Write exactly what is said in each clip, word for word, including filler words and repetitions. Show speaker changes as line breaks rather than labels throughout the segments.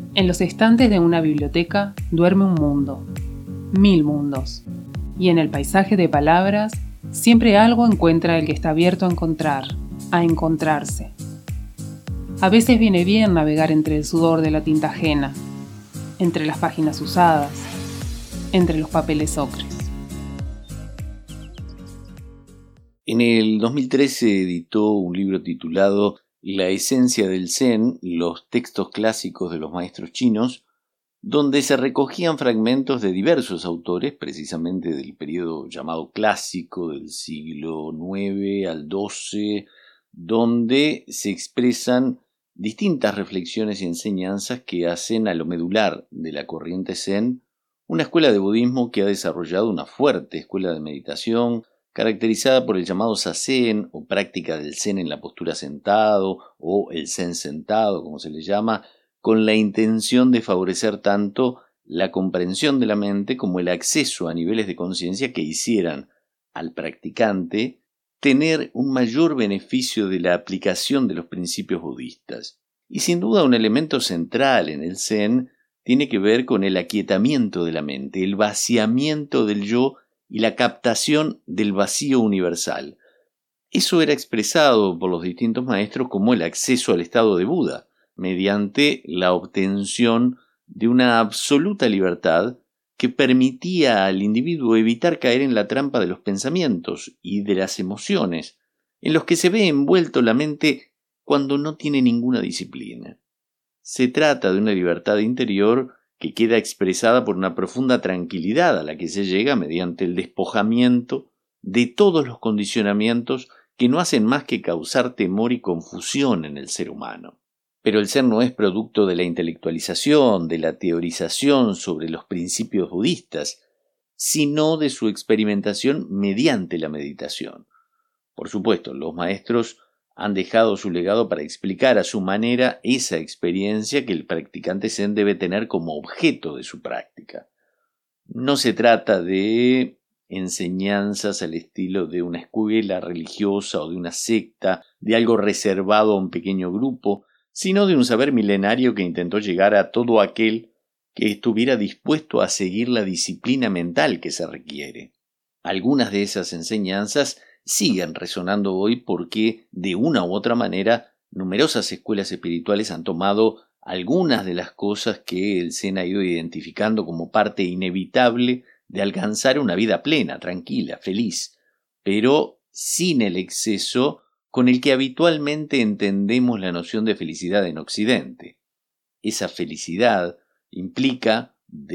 En los estantes de una biblioteca duerme un mundo, mil mundos, y en el paisaje de palabras siempre algo encuentra el que está abierto a encontrar, a encontrarse. A veces viene bien navegar entre el sudor de la tinta ajena, entre las páginas usadas, entre los papeles ocres.
En el dos mil trece editó un libro titulado La esencia del Zen, los textos clásicos de los maestros chinos, donde se recogían fragmentos de diversos autores, precisamente del periodo llamado clásico, del siglo nueve al doce, donde se expresan distintas reflexiones y enseñanzas que hacen a lo medular de la corriente Zen, una escuela de budismo que ha desarrollado una fuerte escuela de meditación, caracterizada por el llamado Zazen o práctica del Zen en la postura sentado o el Zen sentado, como se le llama, con la intención de favorecer tanto la comprensión de la mente como el acceso a niveles de conciencia que hicieran al practicante tener un mayor beneficio de la aplicación de los principios budistas. Y sin duda un elemento central en el Zen tiene que ver con el aquietamiento de la mente, el vaciamiento del yo y la captación del vacío universal. Eso era expresado por los distintos maestros como el acceso al estado de Buda, mediante la obtención de una absoluta libertad que permitía al individuo evitar caer en la trampa de los pensamientos y de las emociones, en los que se ve envuelto la mente cuando no tiene ninguna disciplina. Se trata de una libertad interior que queda expresada por una profunda tranquilidad a la que se llega mediante el despojamiento de todos los condicionamientos que no hacen más que causar temor y confusión en el ser humano. Pero el Zen no es producto de la intelectualización, de la teorización sobre los principios budistas, sino de su experimentación mediante la meditación. Por supuesto, los maestros han dejado su legado para explicar a su manera esa experiencia que el practicante Zen debe tener como objeto de su práctica. No se trata de enseñanzas al estilo de una escuela religiosa o de una secta, de algo reservado a un pequeño grupo, sino de un saber milenario que intentó llegar a todo aquel que estuviera dispuesto a seguir la disciplina mental que se requiere. Algunas de esas enseñanzas siguen resonando hoy porque, de una u otra manera, numerosas escuelas espirituales han tomado algunas de las cosas que el Zen ha ido identificando como parte inevitable de alcanzar una vida plena, tranquila, feliz, pero sin el exceso con el que habitualmente entendemos la noción de felicidad en Occidente. Esa felicidad implica,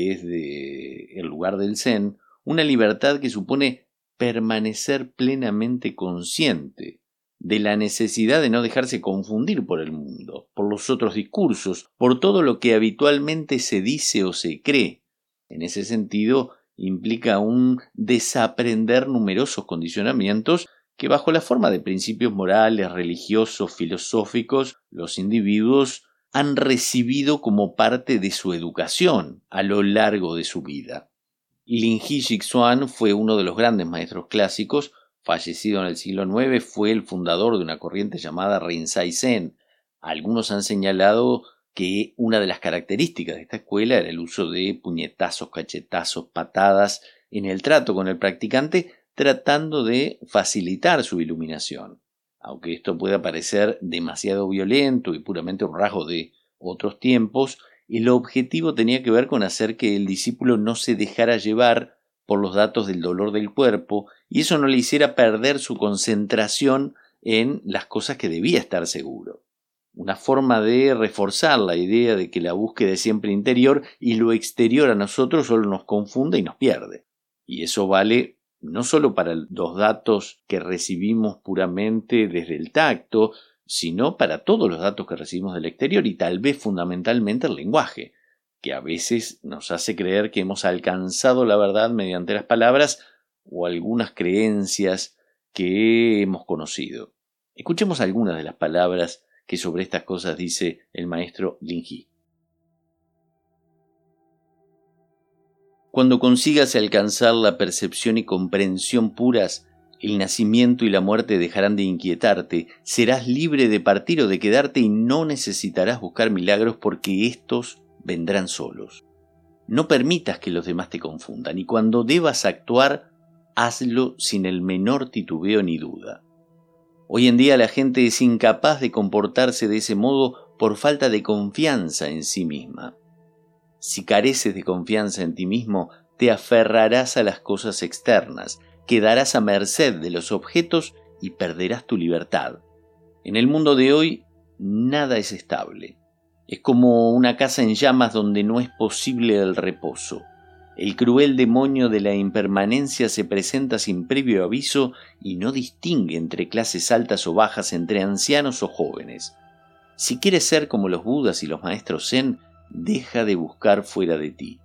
desde el lugar del Zen, una libertad que supone permanecer plenamente consciente de la necesidad de no dejarse confundir por el mundo, por los otros discursos, por todo lo que habitualmente se dice o se cree. En ese sentido, implica un desaprender numerosos condicionamientos que bajo la forma de principios morales, religiosos, filosóficos, los individuos han recibido como parte de su educación a lo largo de su vida. Lin-Yi Jixuan fue uno de los grandes maestros clásicos, fallecido en el siglo nueve, fue el fundador de una corriente llamada Rinzai Zen. Algunos han señalado que una de las características de esta escuela era el uso de puñetazos, cachetazos, patadas en el trato con el practicante, tratando de facilitar su iluminación. Aunque esto pueda parecer demasiado violento y puramente un rasgo de otros tiempos, el objetivo tenía que ver con hacer que el discípulo no se dejara llevar por los datos del dolor del cuerpo y eso no le hiciera perder su concentración en las cosas que debía estar seguro. Una forma de reforzar la idea de que la búsqueda es siempre interior y lo exterior a nosotros solo nos confunde y nos pierde. Y eso vale no solo para los datos que recibimos puramente desde el tacto, sino para todos los datos que recibimos del exterior y tal vez fundamentalmente el lenguaje, que a veces nos hace creer que hemos alcanzado la verdad mediante las palabras o algunas creencias que hemos conocido. Escuchemos algunas de las palabras que sobre estas cosas dice el maestro Lin-Yi. Cuando consigas alcanzar la percepción y comprensión puras, el nacimiento y la muerte dejarán de inquietarte, serás libre de partir o de quedarte y no necesitarás buscar milagros porque éstos vendrán solos. No permitas que los demás te confundan, y cuando debas actuar, hazlo sin el menor titubeo ni duda. Hoy en día la gente es incapaz de comportarse de ese modo por falta de confianza en sí misma. Si careces de confianza en ti mismo, te aferrarás a las cosas externas, quedarás a merced de los objetos y perderás tu libertad. En el mundo de hoy, nada es estable. Es como una casa en llamas donde no es posible el reposo. El cruel demonio de la impermanencia se presenta sin previo aviso y no distingue entre clases altas o bajas, entre ancianos o jóvenes. Si quieres ser como los budas y los maestros zen, deja de buscar fuera de ti.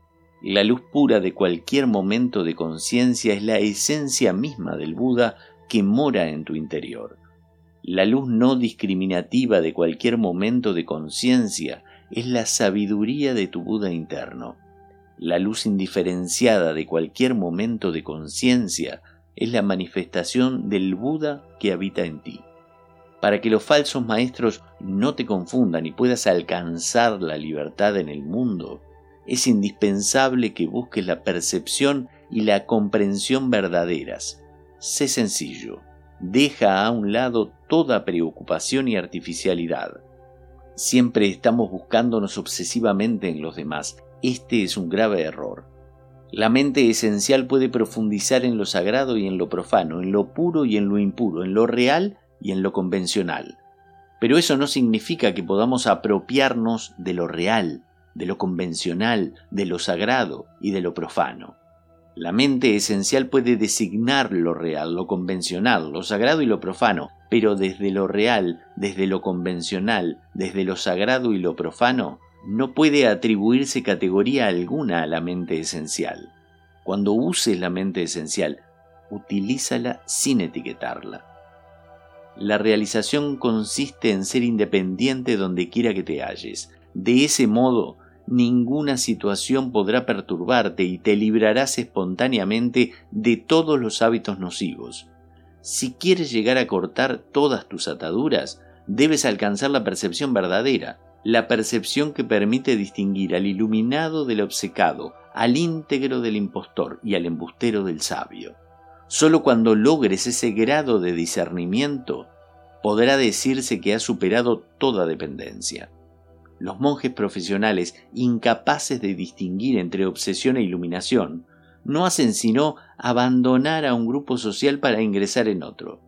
La luz pura de cualquier momento de conciencia es la esencia misma del Buda que mora en tu interior. La luz no discriminativa de cualquier momento de conciencia es la sabiduría de tu Buda interno. La luz indiferenciada de cualquier momento de conciencia es la manifestación del Buda que habita en ti. Para que los falsos maestros no te confundan y puedas alcanzar la libertad en el mundo, es indispensable que busques la percepción y la comprensión verdaderas. Sé sencillo. Deja a un lado toda preocupación y artificialidad. Siempre estamos buscándonos obsesivamente en los demás. Este es un grave error. La mente esencial puede profundizar en lo sagrado y en lo profano, en lo puro y en lo impuro, en lo real y en lo convencional. Pero eso no significa que podamos apropiarnos de lo real, de lo convencional, de lo sagrado y de lo profano. La mente esencial puede designar lo real, lo convencional, lo sagrado y lo profano, pero desde lo real, desde lo convencional, desde lo sagrado y lo profano, no puede atribuirse categoría alguna a la mente esencial. Cuando uses la mente esencial, utilízala sin etiquetarla. La realización consiste en ser independiente donde quiera que te halles. De ese modo, ninguna situación podrá perturbarte y te librarás espontáneamente de todos los hábitos nocivos. Si quieres llegar a cortar todas tus ataduras, debes alcanzar la percepción verdadera, la percepción que permite distinguir al iluminado del obcecado, al íntegro del impostor y al embustero del sabio. Solo cuando logres ese grado de discernimiento, podrá decirse que has superado toda dependencia. Los monjes profesionales, incapaces de distinguir entre obsesión e iluminación, no hacen sino abandonar a un grupo social para ingresar en otro.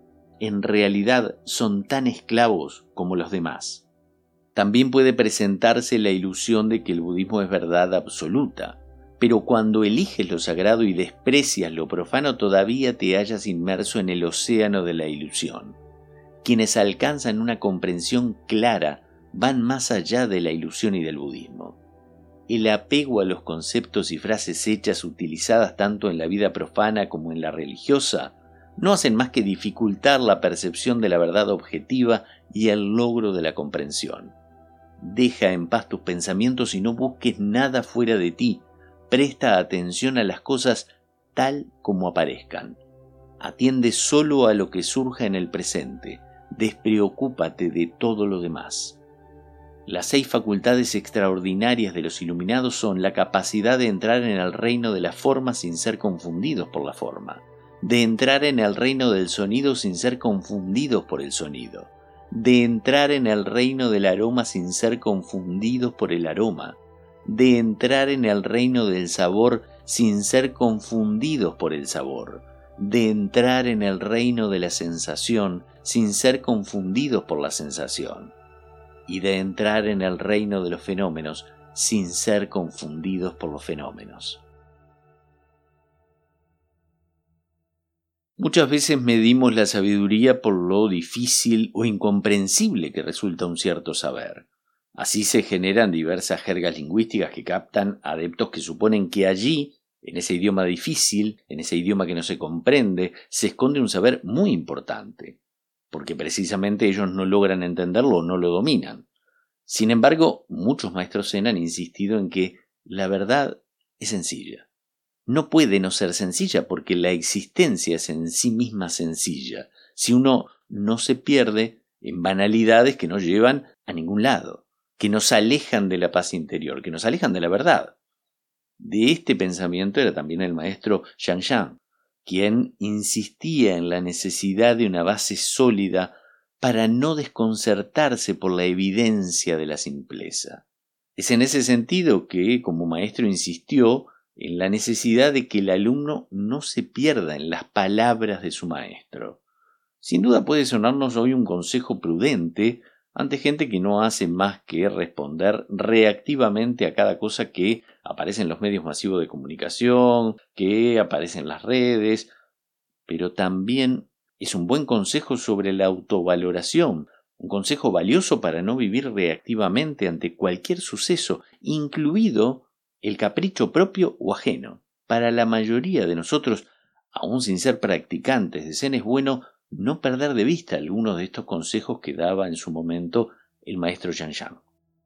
En realidad son tan esclavos como los demás. También puede presentarse la ilusión de que el budismo es verdad absoluta, pero cuando eliges lo sagrado y desprecias lo profano, todavía te hallas inmerso en el océano de la ilusión. Quienes alcanzan una comprensión clara van más allá de la ilusión y del budismo. El apego a los conceptos y frases hechas utilizadas tanto en la vida profana como en la religiosa no hacen más que dificultar la percepción de la verdad objetiva y el logro de la comprensión. Deja en paz tus pensamientos y no busques nada fuera de ti. Presta atención a las cosas tal como aparezcan. Atiende solo a lo que surja en el presente. Despreocúpate de todo lo demás. Las seis facultades extraordinarias de los iluminados son la capacidad de entrar en el reino de la forma sin ser confundidos por la forma, de entrar en el reino del sonido sin ser confundidos por el sonido, de entrar en el reino del aroma sin ser confundidos por el aroma, de entrar en el reino del sabor sin ser confundidos por el sabor, de entrar en el reino de la sensación sin ser confundidos por la sensación, y de entrar en el reino de los fenómenos sin ser confundidos por los fenómenos. Muchas veces medimos la sabiduría por lo difícil o incomprensible que resulta un cierto saber. Así se generan diversas jergas lingüísticas que captan adeptos que suponen que allí, en ese idioma difícil, en ese idioma que no se comprende, se esconde un saber muy importante, porque precisamente ellos no logran entenderlo o no lo dominan. Sin embargo, muchos maestros zen han insistido en que la verdad es sencilla. No puede no ser sencilla porque la existencia es en sí misma sencilla, si uno no se pierde en banalidades que no llevan a ningún lado. que nos alejan de la paz interior, que nos alejan de la verdad. De este pensamiento era también el maestro Yang Yang, quien insistía en la necesidad de una base sólida para no desconcertarse por la evidencia de la simpleza. Es en ese sentido que, como maestro, insistió en la necesidad de que el alumno no se pierda en las palabras de su maestro. Sin duda puede sonarnos hoy un consejo prudente ante gente que no hace más que responder reactivamente a cada cosa que aparece en los medios masivos de comunicación, que aparece en las redes, pero también es un buen consejo sobre la autovaloración, un consejo valioso para no vivir reactivamente ante cualquier suceso, incluido el capricho propio o ajeno. Para la mayoría de nosotros, aún sin ser practicantes de Zen, es bueno no perder de vista algunos de estos consejos que daba en su momento el maestro Yang Yang.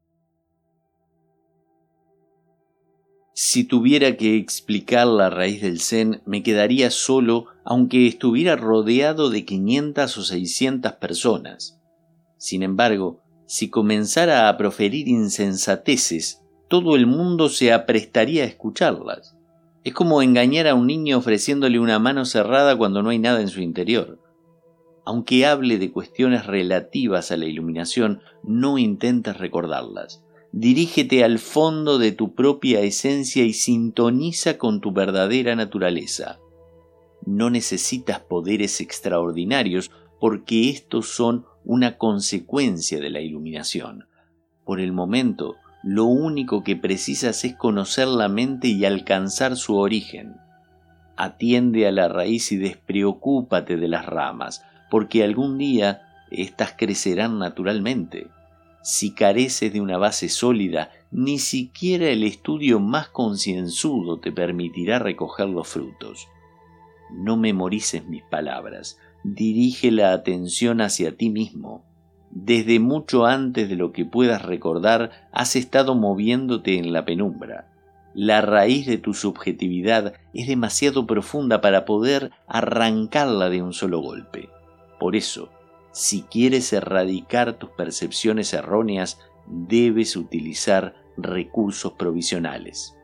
Si tuviera que explicar la raíz del Zen, me quedaría solo, aunque estuviera rodeado de quinientas o seiscientas personas. Sin embargo, si comenzara a proferir insensateces, todo el mundo se aprestaría a escucharlas. Es como engañar a un niño ofreciéndole una mano cerrada cuando no hay nada en su interior. Aunque hable de cuestiones relativas a la iluminación, no intentes recordarlas. Dirígete al fondo de tu propia esencia y sintoniza con tu verdadera naturaleza. No necesitas poderes extraordinarios porque estos son una consecuencia de la iluminación. Por el momento, lo único que precisas es conocer la mente y alcanzar su origen. Atiende a la raíz y despreocúpate de las ramas, porque algún día éstas crecerán naturalmente. Si careces de una base sólida, ni siquiera el estudio más concienzudo te permitirá recoger los frutos. No memorices mis palabras, dirige la atención hacia ti mismo. Desde mucho antes de lo que puedas recordar, has estado moviéndote en la penumbra. La raíz de tu subjetividad es demasiado profunda para poder arrancarla de un solo golpe. Por eso, si quieres erradicar tus percepciones erróneas, debes utilizar recursos provisionales.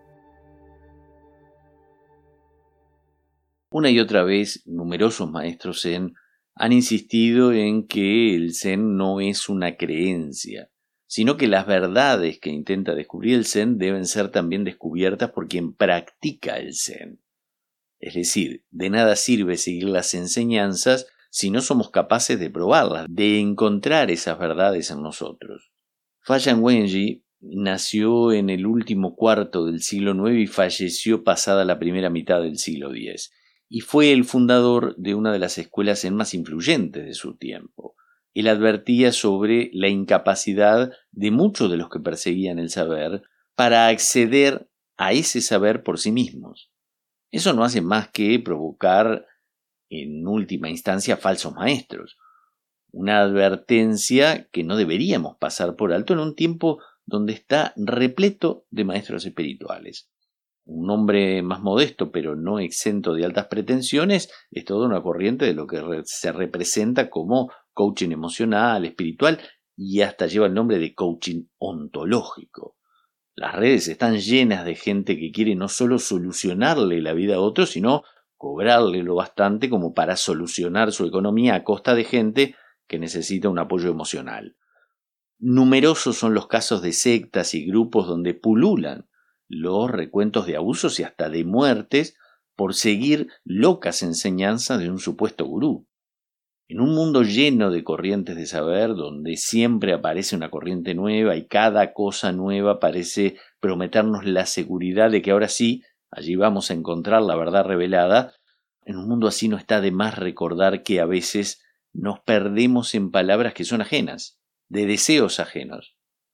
Una y otra vez, numerosos maestros Zen han insistido en que el Zen no es una creencia, sino que las verdades que intenta descubrir el Zen deben ser también descubiertas por quien practica el Zen. Es decir, de nada sirve seguir las enseñanzas si no somos capaces de probarlas, de encontrar esas verdades en nosotros. Fayan Wenji nació en el último cuarto del siglo nueve y falleció pasada la primera mitad del siglo diez, y fue el fundador de una de las escuelas Zen más influyentes de su tiempo. Él advertía sobre la incapacidad de muchos de los que perseguían el saber para acceder a ese saber por sí mismos. Eso no hace más que provocar en última instancia falsos maestros, una advertencia que no deberíamos pasar por alto en un tiempo donde está repleto de maestros espirituales. Un hombre más modesto pero no exento de altas pretensiones es toda una corriente de lo que se representa como coaching emocional, espiritual y hasta lleva el nombre de coaching ontológico. Las redes están llenas de gente que quiere no solo solucionarle la vida a otros, sino cobrarle lo bastante como para solucionar su economía a costa de gente que necesita un apoyo emocional. Numerosos son los casos de sectas y grupos donde pululan los recuentos de abusos y hasta de muertes por seguir locas enseñanzas de un supuesto gurú. En un mundo lleno de corrientes de saber, donde siempre aparece una corriente nueva y cada cosa nueva parece prometernos la seguridad de que ahora sí, allí vamos a encontrar la verdad revelada, en un mundo así no está de más recordar que a veces nos perdemos en palabras que son ajenas, de deseos ajenos,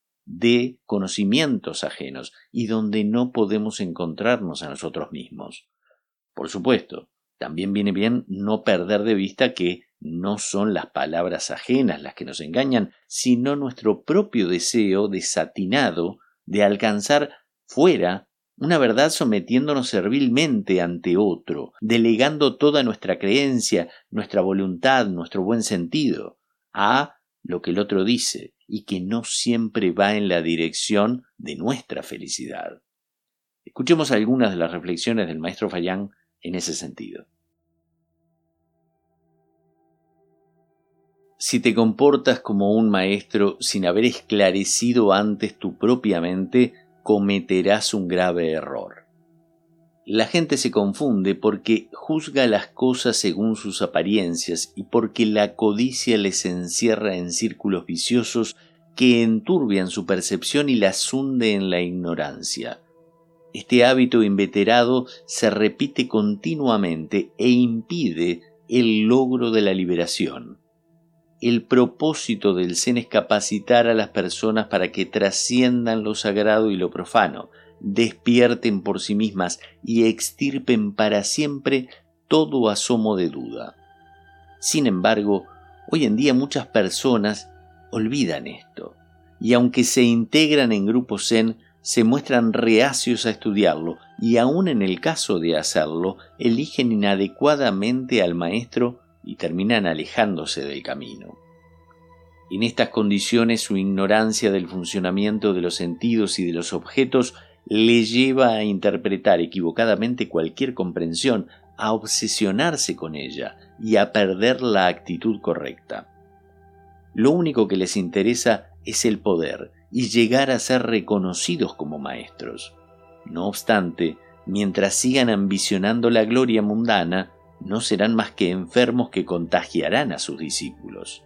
de conocimientos ajenos y donde no podemos encontrarnos a nosotros mismos. Por supuesto, también viene bien no perder de vista que no son las palabras ajenas las que nos engañan, sino nuestro propio deseo desatinado de alcanzar fuera una verdad sometiéndonos servilmente ante otro, delegando toda nuestra creencia, nuestra voluntad, nuestro buen sentido, a lo que el otro dice y que no siempre va en la dirección de nuestra felicidad. Escuchemos algunas de las reflexiones del maestro Fayán en ese sentido. Si te comportas como un maestro sin haber esclarecido antes tu propia mente, cometerás un grave error. La gente se confunde porque juzga las cosas según sus apariencias y porque la codicia les encierra en círculos viciosos que enturbian su percepción y las hunde en la ignorancia. Este hábito inveterado se repite continuamente e impide el logro de la liberación. El propósito del Zen es capacitar a las personas para que trasciendan lo sagrado y lo profano, despierten por sí mismas y extirpen para siempre todo asomo de duda. Sin embargo, hoy en día muchas personas olvidan esto, y aunque se integran en grupos Zen, se muestran reacios a estudiarlo, y aun en el caso de hacerlo, eligen inadecuadamente al maestro y terminan alejándose del camino. En estas condiciones, su ignorancia del funcionamiento de los sentidos y de los objetos le lleva a interpretar equivocadamente cualquier comprensión, a obsesionarse con ella y a perder la actitud correcta. Lo único que les interesa es el poder y llegar a ser reconocidos como maestros. No obstante, mientras sigan ambicionando la gloria mundana, no serán más que enfermos que contagiarán a sus discípulos.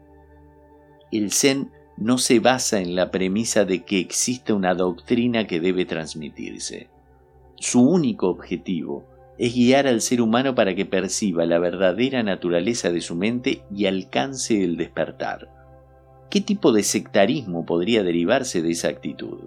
El Zen no se basa en la premisa de que existe una doctrina que debe transmitirse. Su único objetivo es guiar al ser humano para que perciba la verdadera naturaleza de su mente y alcance el despertar. ¿Qué tipo de sectarismo podría derivarse de esa actitud?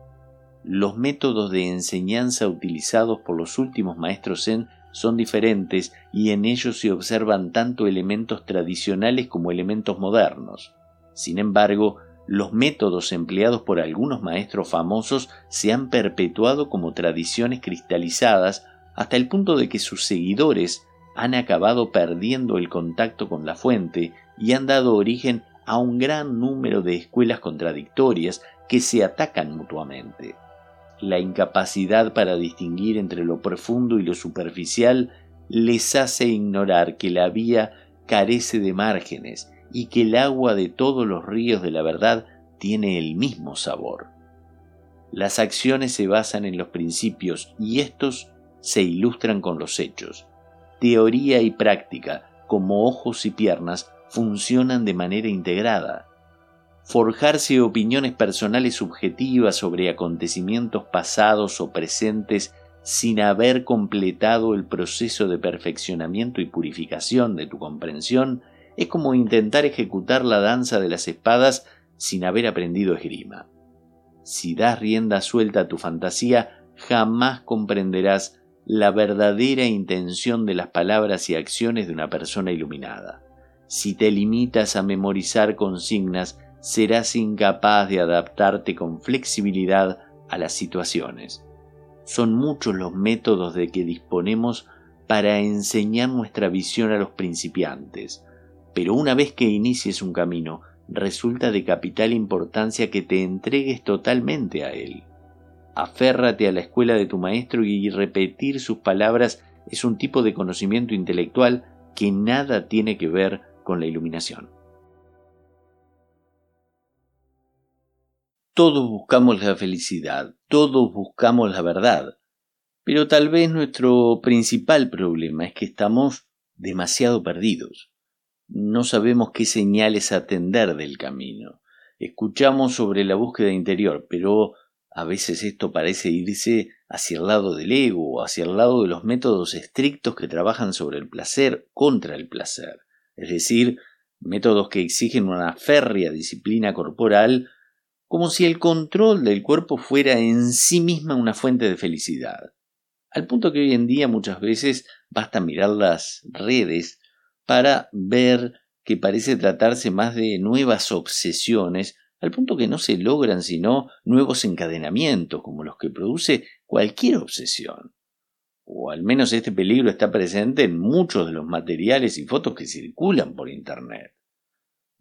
Los métodos de enseñanza utilizados por los últimos maestros Zen son diferentes y en ellos se observan tanto elementos tradicionales como elementos modernos. Sin embargo, los métodos empleados por algunos maestros famosos se han perpetuado como tradiciones cristalizadas hasta el punto de que sus seguidores han acabado perdiendo el contacto con la fuente y han dado origen a un gran número de escuelas contradictorias que se atacan mutuamente. La incapacidad para distinguir entre lo profundo y lo superficial les hace ignorar que la vía carece de márgenes y que el agua de todos los ríos de la verdad tiene el mismo sabor. Las acciones se basan en los principios y estos se ilustran con los hechos. Teoría y práctica, como ojos y piernas, funcionan de manera integrada. Forjarse opiniones personales subjetivas sobre acontecimientos pasados o presentes sin haber completado el proceso de perfeccionamiento y purificación de tu comprensión es como intentar ejecutar la danza de las espadas sin haber aprendido esgrima. Si das rienda suelta a tu fantasía, jamás comprenderás la verdadera intención de las palabras y acciones de una persona iluminada. Si te limitas a memorizar consignas, serás incapaz de adaptarte con flexibilidad a las situaciones. Son muchos los métodos de que disponemos para enseñar nuestra visión a los principiantes, pero una vez que inicies un camino, resulta de capital importancia que te entregues totalmente a él. Aférrate a la escuela de tu maestro y repetir sus palabras es un tipo de conocimiento intelectual que nada tiene que ver con la iluminación. Todos buscamos la felicidad, todos buscamos la verdad, pero tal vez nuestro principal problema es que estamos demasiado perdidos. No sabemos qué señales atender del camino. Escuchamos sobre la búsqueda interior, pero a veces esto parece irse hacia el lado del ego o hacia el lado de los métodos estrictos que trabajan sobre el placer contra el placer, es decir, métodos que exigen una férrea disciplina corporal, como si el control del cuerpo fuera en sí misma una fuente de felicidad. Al punto que hoy en día muchas veces basta mirar las redes para ver que parece tratarse más de nuevas obsesiones, al punto que no se logran sino nuevos encadenamientos, como los que produce cualquier obsesión. O al menos este peligro está presente en muchos de los materiales y fotos que circulan por Internet.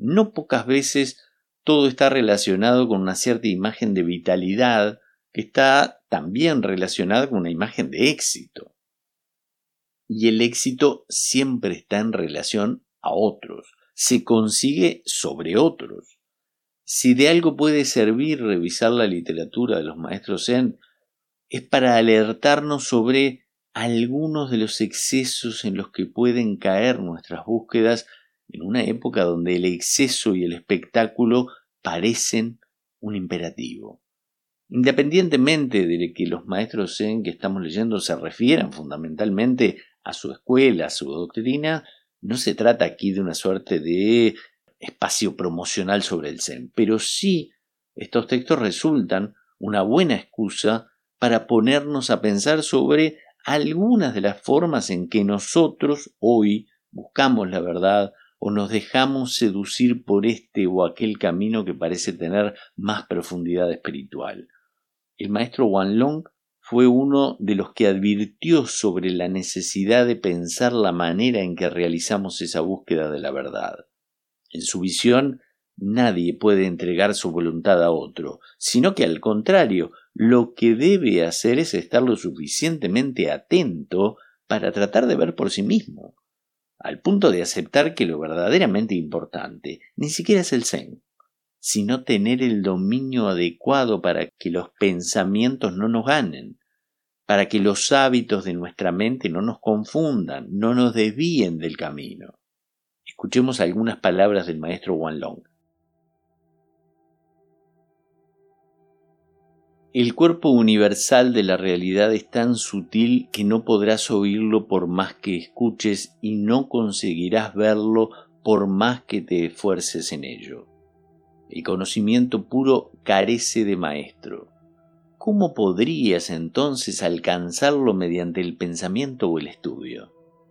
no pocas veces todo está relacionado con una cierta imagen de vitalidad que está también relacionada con una imagen de éxito. Y el éxito siempre está en relación a otros, se consigue sobre otros. Si de algo puede servir revisar la literatura de los maestros zen, es para alertarnos sobre algunos de los excesos en los que pueden caer nuestras búsquedas en una época donde el exceso y el espectáculo parecen un imperativo. Independientemente de que los maestros zen que estamos leyendo se refieran fundamentalmente a su escuela, a su doctrina, no se trata aquí de una suerte de espacio promocional sobre el zen, pero sí estos textos resultan una buena excusa para ponernos a pensar sobre algunas de las formas en que nosotros hoy buscamos la verdad o nos dejamos seducir por este o aquel camino que parece tener más profundidad espiritual. El maestro Wanlong fue uno de los que advirtió sobre la necesidad de pensar la manera en que realizamos esa búsqueda de la verdad. En su visión, nadie puede entregar su voluntad a otro, sino que al contrario, lo que debe hacer es estar lo suficientemente atento para tratar de ver por sí mismo, al punto de aceptar que lo verdaderamente importante ni siquiera es el zen, sino tener el dominio adecuado para que los pensamientos no nos ganen, para que los hábitos de nuestra mente no nos confundan, no nos desvíen del camino. Escuchemos algunas palabras del maestro Wanlong. El cuerpo universal de la realidad es tan sutil que no podrás oírlo por más que escuches y no conseguirás verlo por más que te esfuerces en ello. El conocimiento puro carece de maestro. ¿Cómo podrías entonces alcanzarlo mediante el pensamiento o el estudio?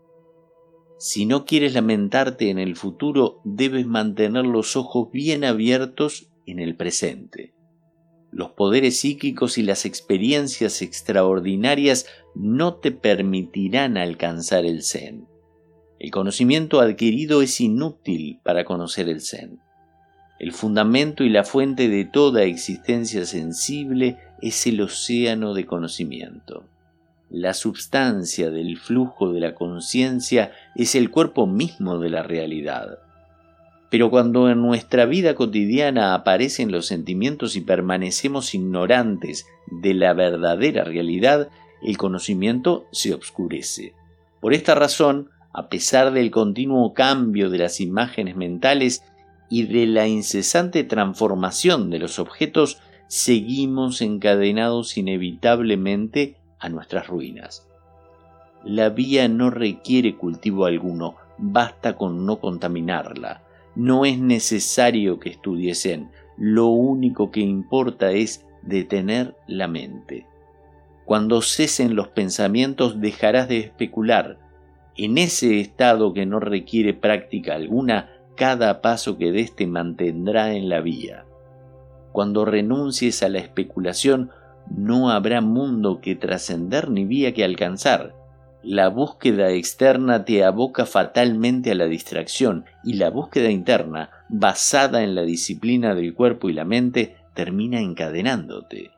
Si no quieres lamentarte en el futuro, debes mantener los ojos bien abiertos en el presente. Los poderes psíquicos y las experiencias extraordinarias no te permitirán alcanzar el zen. El conocimiento adquirido es inútil para conocer el zen. El fundamento y la fuente de toda existencia sensible es el océano de conocimiento. La substancia del flujo de la conciencia es el cuerpo mismo de la realidad. Pero cuando en nuestra vida cotidiana aparecen los sentimientos y permanecemos ignorantes de la verdadera realidad, el conocimiento se obscurece. Por esta razón, a pesar del continuo cambio de las imágenes mentales y de la incesante transformación de los objetos, seguimos encadenados inevitablemente a nuestras ruinas. La vía no requiere cultivo alguno, basta con no contaminarla. No es necesario que estudies zen, lo único que importa es detener la mente. Cuando cesen los pensamientos dejarás de especular. En ese estado que no requiere práctica alguna, cada paso que des te mantendrá en la vía. Cuando renuncies a la especulación, no habrá mundo que trascender ni vía que alcanzar. La búsqueda externa te aboca fatalmente a la distracción y la búsqueda interna, basada en la disciplina del cuerpo y la mente, termina encadenándote.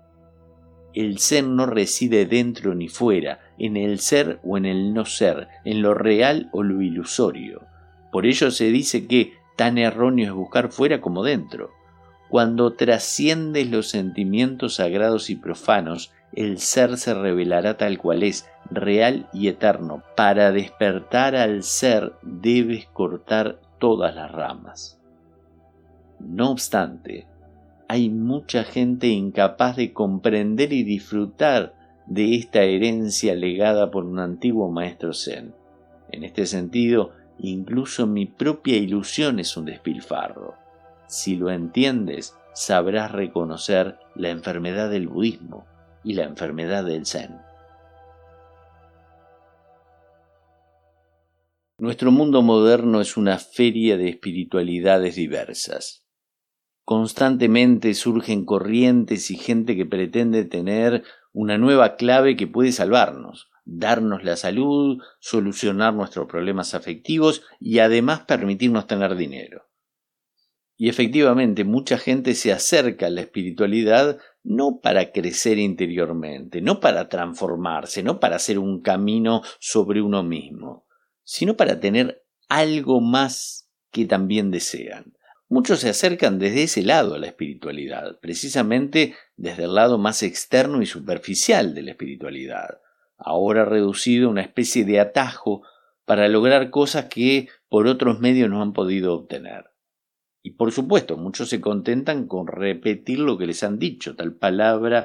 El zen no reside dentro ni fuera, en el ser o en el no ser, en lo real o lo ilusorio. Por ello se dice que tan erróneo es buscar fuera como dentro. Cuando trasciendes los sentimientos sagrados y profanos, el ser se revelará tal cual es, real y eterno. Para despertar al ser debes cortar todas las ramas. No obstante, hay mucha gente incapaz de comprender y disfrutar de esta herencia legada por un antiguo maestro zen. En este sentido, incluso mi propia ilusión es un despilfarro. Si lo entiendes, sabrás reconocer la enfermedad del budismo y la enfermedad del zen. Nuestro mundo moderno es una feria de espiritualidades diversas. Constantemente surgen corrientes y gente que pretende tener una nueva clave que puede salvarnos, darnos la salud, solucionar nuestros problemas afectivos y además permitirnos tener dinero. Y efectivamente, mucha gente se acerca a la espiritualidad no para crecer interiormente, no para transformarse, no para hacer un camino sobre uno mismo, sino para tener algo más que también desean. Muchos se acercan desde ese lado a la espiritualidad, precisamente desde el lado más externo y superficial de la espiritualidad, ahora reducido a una especie de atajo para lograr cosas que por otros medios no han podido obtener. Y por supuesto, muchos se contentan con repetir lo que les han dicho, tal palabra,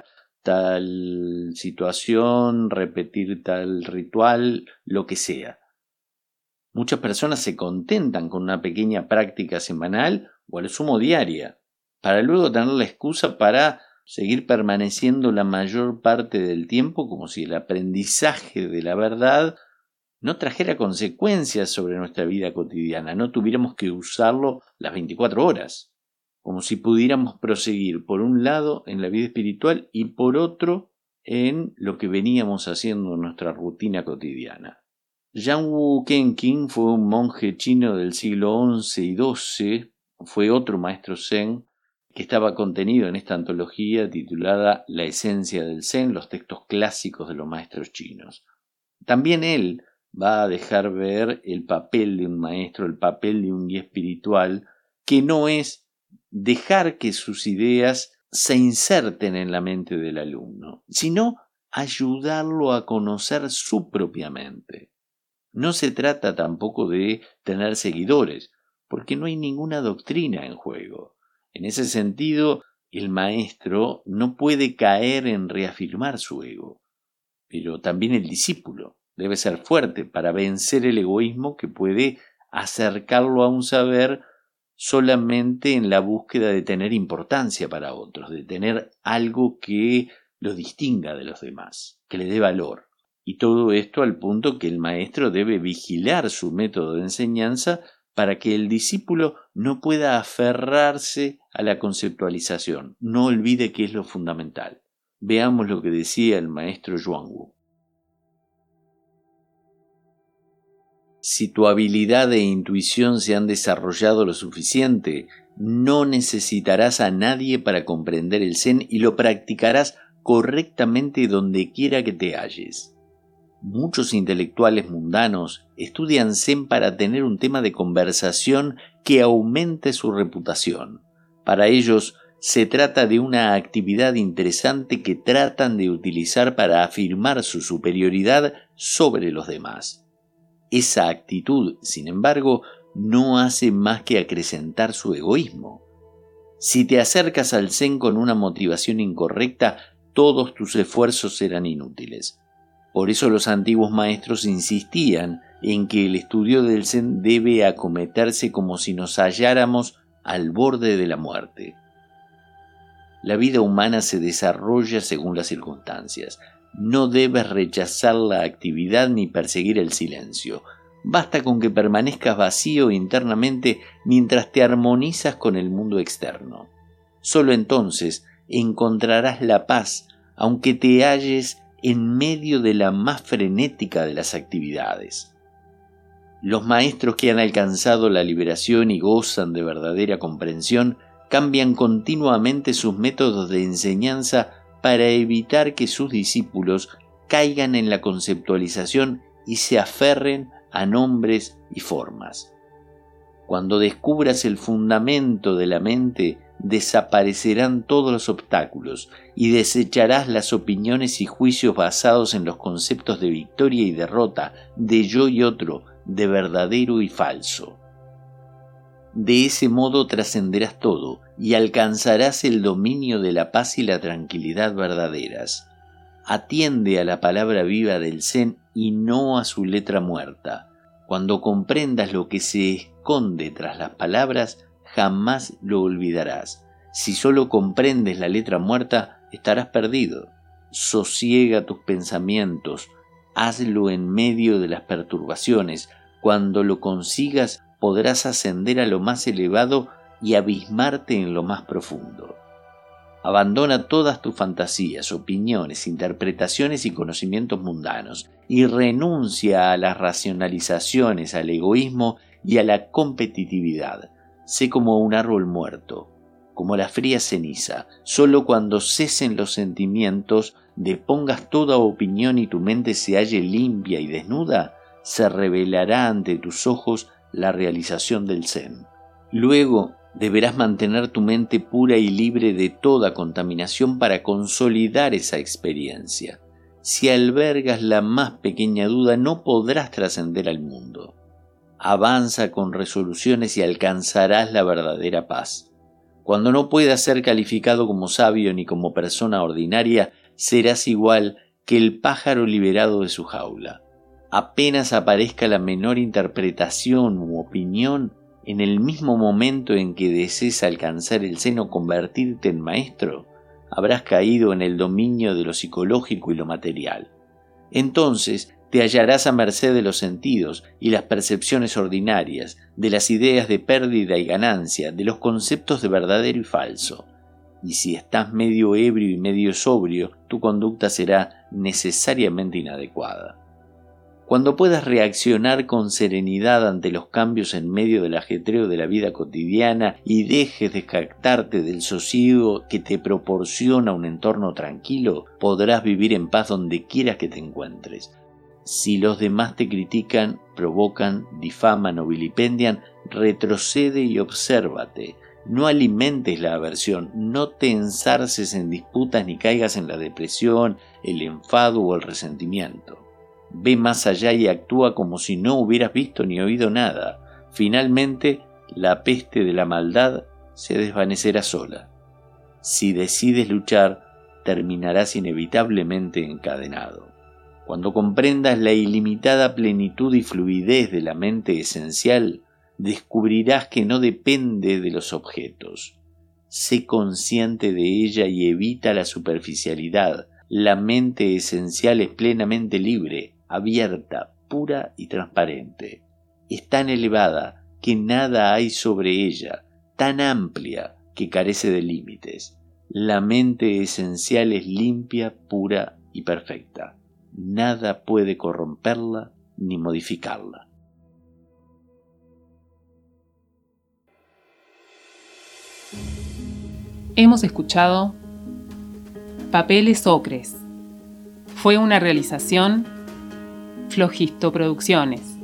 tal situación, repetir tal ritual, lo que sea. Muchas personas se contentan con una pequeña práctica semanal o al sumo diaria, para luego tener la excusa para seguir permaneciendo la mayor parte del tiempo como si el aprendizaje de la verdad no trajera consecuencias sobre nuestra vida cotidiana, no tuviéramos que usarlo las veinticuatro horas, como si pudiéramos proseguir por un lado en la vida espiritual y por otro en lo que veníamos haciendo en nuestra rutina cotidiana. Yang-Wu Kenqin fue un monje chino del siglo once y doce, fue otro maestro zen que estaba contenido en esta antología titulada La esencia del zen, los textos clásicos de los maestros chinos. También él va a dejar ver el papel de un maestro, el papel de un guía espiritual, que no es dejar que sus ideas se inserten en la mente del alumno, sino ayudarlo a conocer su propia mente. No se trata tampoco de tener seguidores, porque no hay ninguna doctrina en juego. En ese sentido, el maestro no puede caer en reafirmar su ego, pero también el discípulo debe ser fuerte para vencer el egoísmo que puede acercarlo a un saber solamente en la búsqueda de tener importancia para otros, de tener algo que lo distinga de los demás, que le dé valor. Y todo esto al punto que el maestro debe vigilar su método de enseñanza para que el discípulo no pueda aferrarse a la conceptualización, no olvide qué es lo fundamental. Veamos lo que decía el maestro Zhuangzi. Si tu habilidad e intuición se han desarrollado lo suficiente, no necesitarás a nadie para comprender el Zen y lo practicarás correctamente donde quiera que te halles. Muchos intelectuales mundanos estudian Zen para tener un tema de conversación que aumente su reputación. Para ellos se trata de una actividad interesante que tratan de utilizar para afirmar su superioridad sobre los demás. Esa actitud, sin embargo, no hace más que acrecentar su egoísmo. Si te acercas al Zen con una motivación incorrecta, todos tus esfuerzos serán inútiles. Por eso los antiguos maestros insistían en que el estudio del Zen debe acometerse como si nos halláramos al borde de la muerte. La vida humana se desarrolla según las circunstancias. No debes rechazar la actividad ni perseguir el silencio. Basta con que permanezcas vacío internamente mientras te armonizas con el mundo externo. Solo entonces encontrarás la paz, aunque te halles en medio de la más frenética de las actividades. Los maestros que han alcanzado la liberación y gozan de verdadera comprensión cambian continuamente sus métodos de enseñanza para evitar que sus discípulos caigan en la conceptualización y se aferren a nombres y formas. Cuando descubras el fundamento de la mente, desaparecerán todos los obstáculos y desecharás las opiniones y juicios basados en los conceptos de victoria y derrota, de yo y otro, de verdadero y falso. De ese modo trascenderás todo y alcanzarás el dominio de la paz y la tranquilidad verdaderas. Atiende a la palabra viva del Zen y no a su letra muerta. Cuando comprendas lo que se esconde tras las palabras, jamás lo olvidarás. Si solo comprendes la letra muerta, estarás perdido. Sosiega tus pensamientos, hazlo en medio de las perturbaciones. Cuando lo consigas, podrás ascender a lo más elevado y abismarte en lo más profundo. Abandona todas tus fantasías, opiniones, interpretaciones y conocimientos mundanos y renuncia a las racionalizaciones, al egoísmo y a la competitividad. Sé como un árbol muerto, como la fría ceniza. Solo cuando cesen los sentimientos, depongas toda opinión y tu mente se halle limpia y desnuda, se revelará ante tus ojos la realización del Zen. Luego deberás mantener tu mente pura y libre de toda contaminación para consolidar esa experiencia. Si albergas la más pequeña duda, no podrás trascender al mundo. Avanza con resoluciones y alcanzarás la verdadera paz. Cuando no puedas ser calificado como sabio ni como persona ordinaria, serás igual que el pájaro liberado de su jaula. Apenas aparezca la menor interpretación u opinión, en el mismo momento en que desees alcanzar el Zen o convertirte en maestro, habrás caído en el dominio de lo psicológico y lo material. Entonces te hallarás a merced de los sentidos y las percepciones ordinarias, de las ideas de pérdida y ganancia, de los conceptos de verdadero y falso. Y si estás medio ebrio y medio sobrio, tu conducta será necesariamente inadecuada. Cuando puedas reaccionar con serenidad ante los cambios en medio del ajetreo de la vida cotidiana y dejes de jactarte del sosiego que te proporciona un entorno tranquilo, podrás vivir en paz donde quieras que te encuentres. Si los demás te critican, provocan, difaman o vilipendian, retrocede y obsérvate. No alimentes la aversión, no te enzarces en disputas ni caigas en la depresión, el enfado o el resentimiento. Ve más allá y actúa como si no hubieras visto ni oído nada. Finalmente, la peste de la maldad se desvanecerá sola. Si decides luchar, terminarás inevitablemente encadenado. Cuando comprendas la ilimitada plenitud y fluidez de la mente esencial, descubrirás que no depende de los objetos. Sé consciente de ella y evita la superficialidad. La mente esencial es plenamente libre, abierta, pura y transparente. Es tan elevada que nada hay sobre ella, tan amplia que carece de límites. La mente esencial es limpia, pura y perfecta. Nada puede corromperla ni modificarla.
Hemos escuchado Papeles Ocres. Fue una realización Flogisto Producciones.